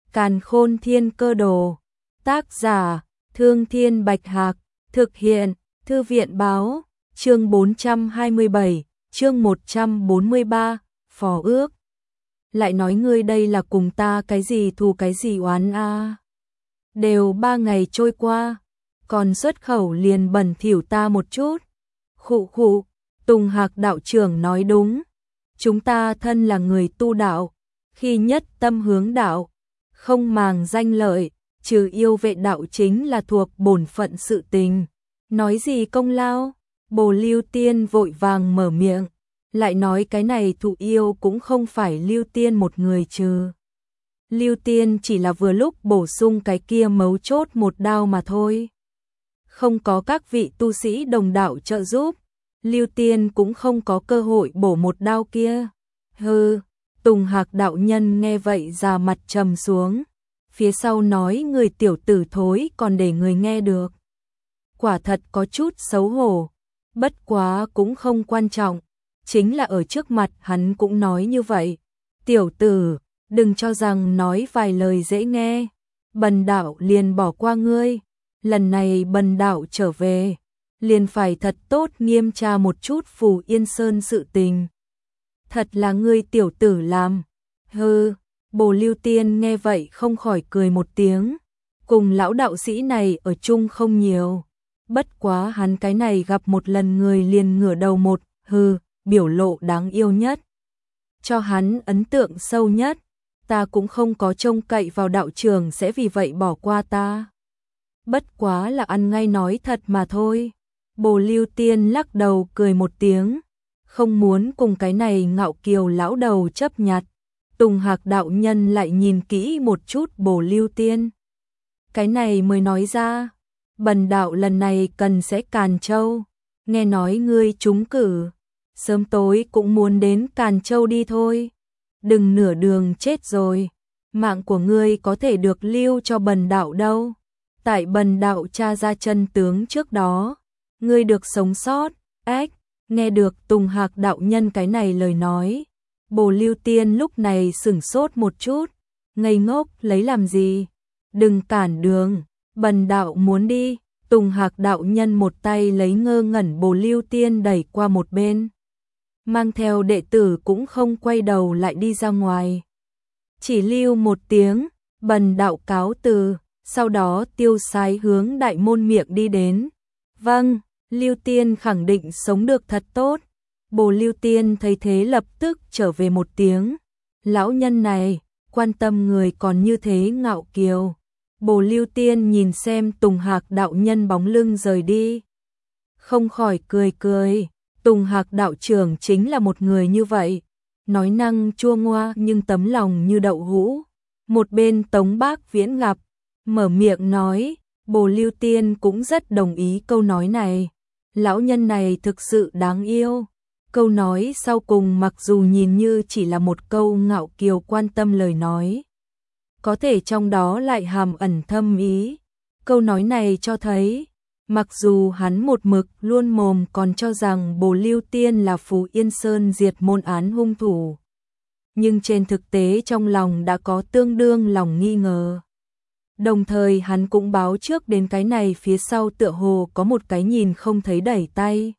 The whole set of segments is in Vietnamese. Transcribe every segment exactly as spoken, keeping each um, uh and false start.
Càn Khôn Thiên Cơ Đồ. Tác giả: Thương Thiên Bạch Hạc. Thực hiện: Thư viện Báo. Chương bốn trăm hai mươi bảy, chương một trăm bốn mươi ba, Phò ước. Lại nói ngươi đây là cùng ta cái gì thù cái gì oán a? À? Đều ba ngày trôi qua, còn xuất khẩu liền bẩn thỉu ta một chút. Khụ khụ, Tùng Hạc đạo trưởng nói đúng. Chúng ta thân là người tu đạo, khi nhất tâm hướng đạo, không màng danh lợi, trừ yêu vệ đạo chính là thuộc bổn phận sự tình. Nói gì công lao? Bồ Lưu Tiên vội vàng mở miệng, lại nói cái này thụ yêu cũng không phải Lưu Tiên một người trừ. Lưu Tiên chỉ là vừa lúc bổ sung cái kia mấu chốt một đao mà thôi. Không có các vị tu sĩ đồng đạo trợ giúp, Lưu Tiên cũng không có cơ hội bổ một đao kia. Hừ, Tùng Hạc đạo nhân nghe vậy già mặt trầm xuống, phía sau nói người tiểu tử thối còn để người nghe được. Quả thật có chút xấu hổ, bất quá cũng không quan trọng, chính là ở trước mặt hắn cũng nói như vậy. Tiểu tử, đừng cho rằng nói vài lời dễ nghe, bần đạo liền bỏ qua ngươi. Lần này bần đạo trở về, liền phải thật tốt nghiêm tra một chút Phù Yên Sơn sự tình. Thật là ngươi tiểu tử làm. Hừ, Bồ Lưu Tiên nghe vậy không khỏi cười một tiếng. Cùng lão đạo sĩ này ở chung không nhiều, bất quá hắn cái này gặp một lần người liền ngửa đầu một hừ, biểu lộ đáng yêu nhất, cho hắn ấn tượng sâu nhất. Ta cũng không có trông cậy vào đạo trường sẽ vì vậy bỏ qua ta. Bất quá là ăn ngay nói thật mà thôi. Bồ Lưu Tiên lắc đầu cười một tiếng, không muốn cùng cái này ngạo kiều lão đầu chấp nhặt. Tùng Hạc đạo nhân lại nhìn kỹ một chút Bồ Lưu Tiên. Cái này mới nói ra, bần đạo lần này cần sẽ Càn Châu, nghe nói ngươi trúng cử, sớm tối cũng muốn đến Càn Châu đi thôi. Đừng nửa đường chết rồi, mạng của ngươi có thể được lưu cho bần đạo đâu. Tại bần đạo tra ra chân tướng trước đó, ngươi được sống sót. Ếch, nghe được Tùng Hạc đạo nhân cái này lời nói, Bồ Lưu Tiên lúc này sửng sốt một chút, ngây ngốc lấy làm gì? Đừng cản đường, bần đạo muốn đi. Tùng Hạc đạo nhân một tay lấy ngơ ngẩn Bồ Lưu Tiên đẩy qua một bên, mang theo đệ tử cũng không quay đầu lại đi ra ngoài. Chỉ lưu một tiếng, bần đạo cáo từ, sau đó tiêu sái hướng đại môn miệng đi đến. Vâng, Lưu Tiên khẳng định sống được thật tốt. Bồ Lưu Tiên thấy thế lập tức trở về một tiếng. Lão nhân này, quan tâm người còn như thế ngạo kiều. Bồ Lưu Tiên nhìn xem Tùng Hạc đạo nhân bóng lưng rời đi, không khỏi cười cười. Tùng Hạc đạo trưởng chính là một người như vậy, nói năng chua ngoa nhưng tấm lòng như đậu hũ. Một bên Tống Bác Viễn gặp, mở miệng nói, Bồ Lưu Tiên cũng rất đồng ý câu nói này. Lão nhân này thực sự đáng yêu. Câu nói sau cùng mặc dù nhìn như chỉ là một câu ngạo kiều quan tâm lời nói, có thể trong đó lại hàm ẩn thâm ý. Câu nói này cho thấy, mặc dù hắn một mực luôn mồm còn cho rằng Bồ Lưu Tiên là Phù Yên Sơn diệt môn án hung thủ, nhưng trên thực tế trong lòng đã có tương đương lòng nghi ngờ. Đồng thời hắn cũng báo trước đến cái này phía sau tựa hồ có một cái nhìn không thấy đẩy tay.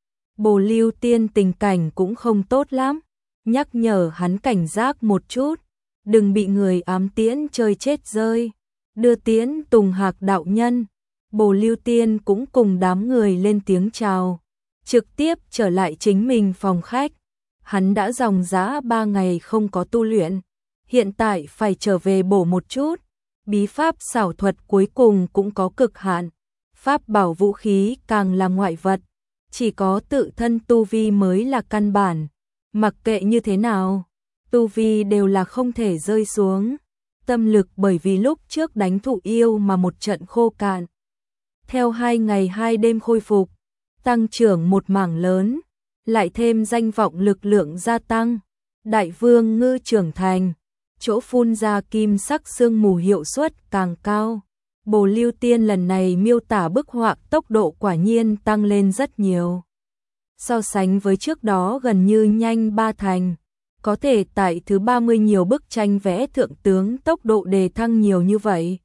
Bồ Lưu Tiên tình cảnh cũng không tốt lắm, nhắc nhở hắn cảnh giác một chút, đừng bị người ám tiễn chơi chết rơi. Đưa tiễn Tùng Hạc đạo nhân, Bồ Lưu Tiên cũng cùng đám người lên tiếng chào, trực tiếp trở lại chính mình phòng khách. Hắn đã dòng dã ba ngày không có tu luyện, hiện tại phải trở về bổ một chút. Bí pháp xảo thuật cuối cùng cũng có cực hạn, pháp bảo vũ khí càng là ngoại vật, chỉ có tự thân tu vi mới là căn bản. Mặc kệ như thế nào, tu vi đều là không thể rơi xuống. Tâm lực bởi vì lúc trước đánh thụ yêu mà một trận khô cạn, theo hai ngày hai đêm khôi phục, tăng trưởng một mảng lớn, lại thêm danh vọng lực lượng gia tăng, đại vương ngư trưởng thành, chỗ phun ra kim sắc sương mù hiệu suất càng cao. Bồ Lưu Tiên lần này miêu tả bức họa tốc độ quả nhiên tăng lên rất nhiều, so sánh với trước đó gần như nhanh ba thành. có thể tại thứ ba mươi nhiều bức tranh vẽ thượng tướng tốc độ đề thăng nhiều như vậy.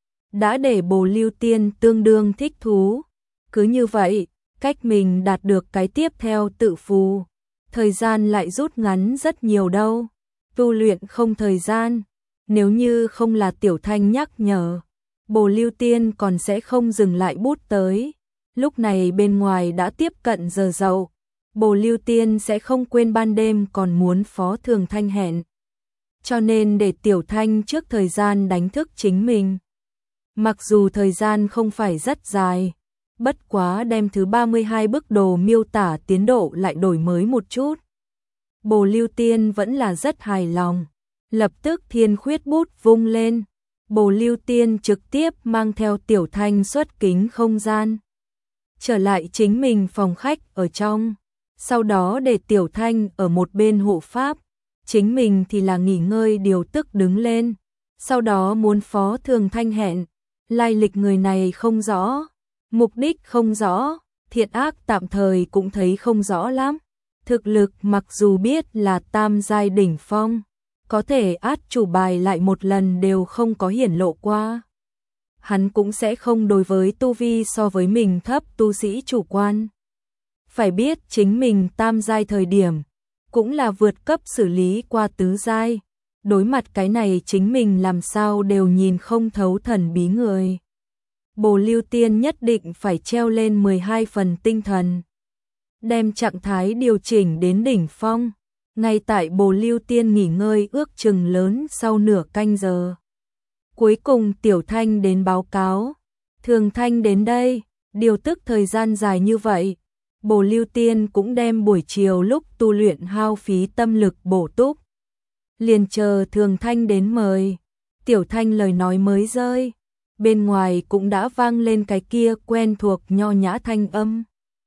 Đã để Bồ Lưu Tiên tương đương thích thú. Cứ như vậy, cách mình đạt được cái tiếp theo tự phù. Thời gian lại rút ngắn rất nhiều đâu. Tu luyện không thời gian. Nếu như không là Tiểu Thanh nhắc nhở, Bồ Lưu Tiên còn sẽ không dừng lại bút tới. Lúc này bên ngoài đã tiếp cận giờ dậu. Bồ Lưu Tiên sẽ không quên ban đêm còn muốn Phó Thường Thanh hẹn. Cho nên để Tiểu Thanh trước thời gian đánh thức chính mình. Mặc dù thời gian không phải rất dài, bất quá đem thứ ba mươi hai bức đồ miêu tả tiến độ lại đổi mới một chút. Bồ Lưu Tiên vẫn là rất hài lòng. Lập tức thiên khuyết bút vung lên. Bồ Lưu Tiên trực tiếp mang theo Tiểu Thanh xuất kính không gian. Trở lại chính mình phòng khách ở trong. Sau đó để Tiểu Thanh ở một bên hộ pháp. Chính mình thì là nghỉ ngơi điều tức đứng lên. Sau đó muốn Phó Thường Thanh hẹn. Lai lịch người này không rõ. Mục đích không rõ. Thiện ác tạm thời cũng thấy không rõ lắm. Thực lực mặc dù biết là tam giai đỉnh phong, có thể át chủ bài lại một lần đều không có hiển lộ qua. Hắn cũng sẽ không đối với tu vi so với mình thấp tu sĩ chủ quan. Phải biết chính mình tam giai thời điểm, cũng là vượt cấp xử lý qua tứ giai. Đối mặt cái này chính mình làm sao đều nhìn không thấu thần bí người. Bồ Lưu Tiên nhất định phải treo lên mười hai phần tinh thần. Đem trạng thái điều chỉnh đến đỉnh phong. Ngay tại Bồ Lưu Tiên nghỉ ngơi ước chừng lớn sau nửa canh giờ. Cuối cùng Tiểu Thanh đến báo cáo. Thường Thanh đến đây, điều tức thời gian dài như vậy. Bồ Lưu Tiên cũng đem buổi chiều lúc tu luyện hao phí tâm lực bổ túc. Liền chờ Thường Thanh đến mời. Tiểu Thanh lời nói mới rơi. Bên ngoài cũng đã vang lên cái kia quen thuộc nho nhã thanh âm.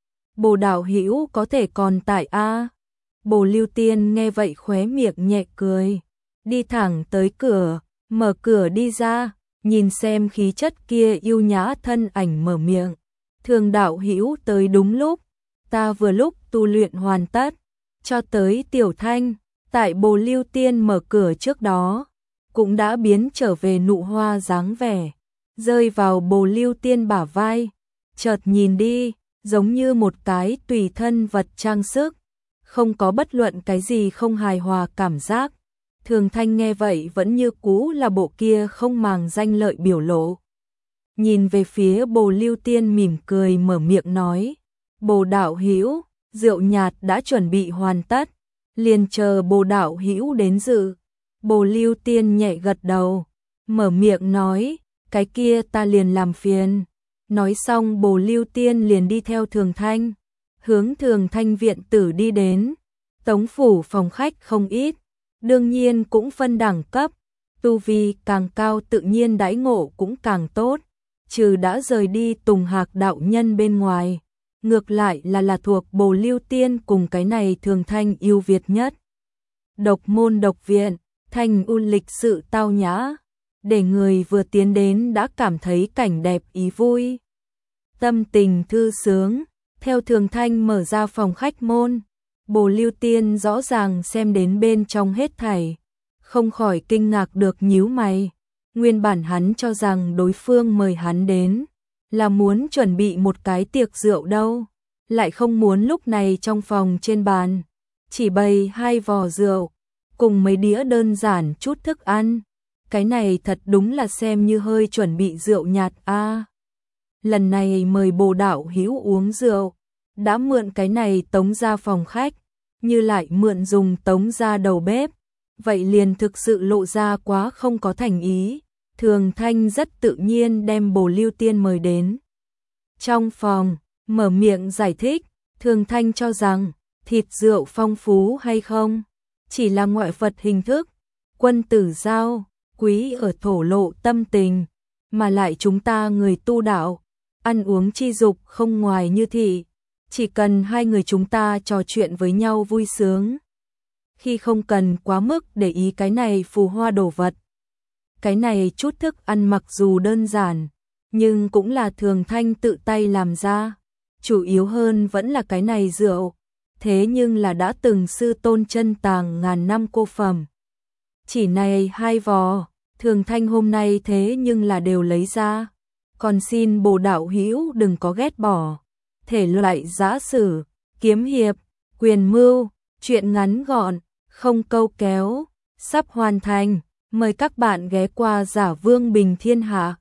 Bồ đạo hữu có thể còn tại a? Bồ Lưu Tiên nghe vậy khóe miệng nhẹ cười, đi thẳng tới cửa, mở cửa đi ra, nhìn xem khí chất kia yêu nhã thân ảnh mở miệng. Thường đạo hữu tới đúng lúc, ta vừa lúc tu luyện hoàn tất. Cho tới Tiểu Thanh, tại Bồ Lưu Tiên mở cửa trước đó, cũng đã biến trở về nụ hoa dáng vẻ, rơi vào Bồ Lưu Tiên bả vai, chợt nhìn đi, giống như một cái tùy thân vật trang sức, không có bất luận cái gì không hài hòa cảm giác. Thường Thanh nghe vậy vẫn như cũ là bộ kia không màng danh lợi biểu lộ. Nhìn về phía Bồ Lưu Tiên mỉm cười mở miệng nói, Bồ đạo hữu, rượu nhạt đã chuẩn bị hoàn tất, liền chờ Bồ đạo hữu đến dự. Bồ Lưu Tiên nhẹ gật đầu, mở miệng nói, cái kia ta liền làm phiền. Nói xong Bồ Lưu Tiên liền đi theo Thường Thanh, hướng Thường Thanh viện tử đi đến. Tống phủ phòng khách không ít, đương nhiên cũng phân đẳng cấp, tu vi càng cao tự nhiên đãi ngộ cũng càng tốt, trừ đã rời đi Tùng Hạc đạo nhân bên ngoài, ngược lại là là thuộc Bồ Lưu Tiên cùng cái này Thường Thanh yêu Việt nhất. Độc môn độc viện, thanh u lịch sự tao nhã, để người vừa tiến đến đã cảm thấy cảnh đẹp ý vui. Tâm tình thư sướng, theo Thường Thanh mở ra phòng khách môn, Bồ Lưu Tiên rõ ràng xem đến bên trong hết thảy, không khỏi kinh ngạc được nhíu mày. Nguyên bản hắn cho rằng đối phương mời hắn đến là muốn chuẩn bị một cái tiệc rượu đâu, lại không muốn lúc này trong phòng trên bàn chỉ bày hai vò rượu cùng mấy đĩa đơn giản chút thức ăn. Cái này thật đúng là xem như hơi chuẩn bị rượu nhạt a. À, lần này mời Bồ đạo hữu uống rượu, đã mượn cái này tống ra phòng khách, như lại mượn dùng tống ra đầu bếp, vậy liền thực sự lộ ra quá không có thành ý. Thường Thanh rất tự nhiên đem Bồ Lưu Tiên mời đến trong phòng, mở miệng giải thích. Thường Thanh cho rằng thịt rượu phong phú hay không chỉ là ngoại vật hình thức, quân tử giao quý ở thổ lộ tâm tình, mà lại chúng ta người tu đạo, ăn uống chi dục không ngoài như thị, chỉ cần hai người chúng ta trò chuyện với nhau vui sướng, khi không cần quá mức để ý cái này phù hoa đồ vật. Cái này chút thức ăn mặc dù đơn giản, nhưng cũng là Thường Thanh tự tay làm ra, chủ yếu hơn vẫn là cái này rượu. thế nhưng là đã từng sư tôn chân tàng ngàn năm cô phẩm. Chỉ này hai vò, Thường Thanh hôm nay thế nhưng là đều lấy ra. Còn xin Bồ đạo hữu đừng có ghét bỏ. Thể loại giã sử, kiếm hiệp, quyền mưu, truyện ngắn gọn, không câu kéo, sắp hoàn thành. Mời các bạn ghé qua Giả Vương Bình Thiên Hạ.